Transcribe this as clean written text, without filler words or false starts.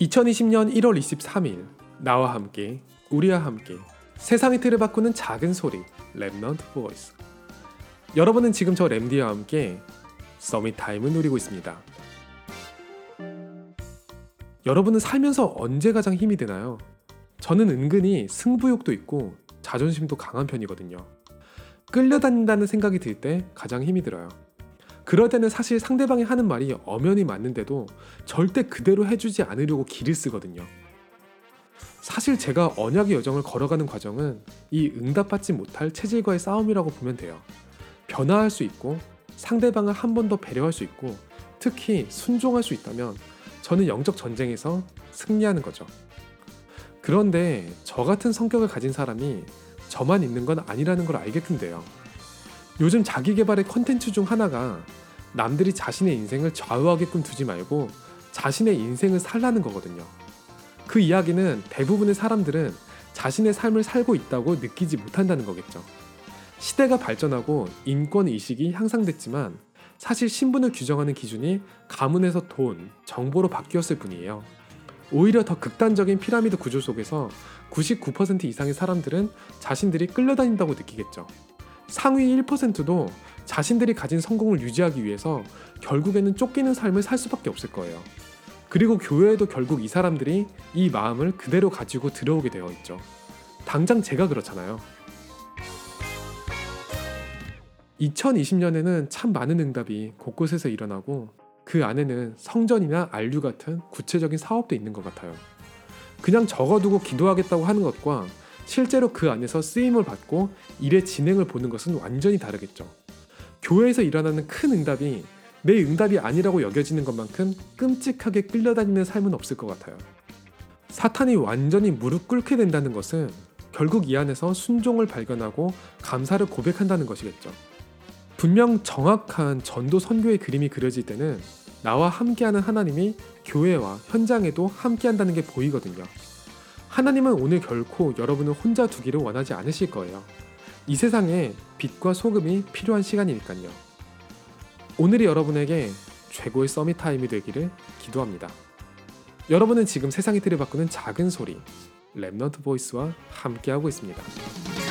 2020년 1월 23일 나와 함께 우리와 함께 세상의 틀을 바꾸는 작은 소리 랩넌트 보이스. 여러분은 지금 저 램디와 함께 서밋 타임을 누리고 있습니다. 여러분은 살면서 언제 가장 힘이 드나요? 저는 은근히 승부욕도 있고 자존심도 강한 편이거든요. 끌려다닌다는 생각이 들 때 가장 힘이 들어요. 그럴 때는 사실 상대방이 하는 말이 엄연히 맞는데도 절대 그대로 해주지 않으려고 기를 쓰거든요. 사실 제가 언약의 여정을 걸어가는 과정은 이 응답받지 못할 체질과의 싸움이라고 보면 돼요. 변화할 수 있고 상대방을 한 번 더 배려할 수 있고 특히 순종할 수 있다면 저는 영적 전쟁에서 승리하는 거죠. 그런데 저 같은 성격을 가진 사람이 저만 있는 건 아니라는 걸 알게끔 돼요. 요즘 자기계발의 컨텐츠 중 하나가 남들이 자신의 인생을 좌우하게끔 두지 말고 자신의 인생을 살라는 거거든요. 그 이야기는 대부분의 사람들은 자신의 삶을 살고 있다고 느끼지 못한다는 거겠죠. 시대가 발전하고 인권의식이 향상됐지만 사실 신분을 규정하는 기준이 가문에서 돈, 정보로 바뀌었을 뿐이에요. 오히려 더 극단적인 피라미드 구조 속에서 99% 이상의 사람들은 자신들이 끌려다닌다고 느끼겠죠. 상위 1%도 자신들이 가진 성공을 유지하기 위해서 결국에는 쫓기는 삶을 살 수밖에 없을 거예요. 그리고 교회에도 결국 이 사람들이 이 마음을 그대로 가지고 들어오게 되어 있죠. 당장 제가 그렇잖아요. 2020년에는 참 많은 응답이 곳곳에서 일어나고 그 안에는 성전이나 안류 같은 구체적인 사업도 있는 것 같아요. 그냥 적어두고 기도하겠다고 하는 것과 실제로 그 안에서 쓰임을 받고 일의 진행을 보는 것은 완전히 다르겠죠. 교회에서 일어나는 큰 응답이 내 응답이 아니라고 여겨지는 것만큼 끔찍하게 끌려다니는 삶은 없을 것 같아요. 사탄이 완전히 무릎 꿇게 된다는 것은 결국 이 안에서 순종을 발견하고 감사를 고백한다는 것이겠죠. 분명 정확한 전도 선교의 그림이 그려질 때는 나와 함께하는 하나님이 교회와 현장에도 함께한다는 게 보이거든요. 하나님은 오늘 결코 여러분을 혼자 두기를 원하지 않으실 거예요. 이 세상에 빛과 소금이 필요한 시간이니까요. 오늘이 여러분에게 최고의 서밋 타임이 되기를 기도합니다. 여러분은 지금 세상의 틀을 바꾸는 작은 소리 랩넌트 보이스와 함께하고 있습니다.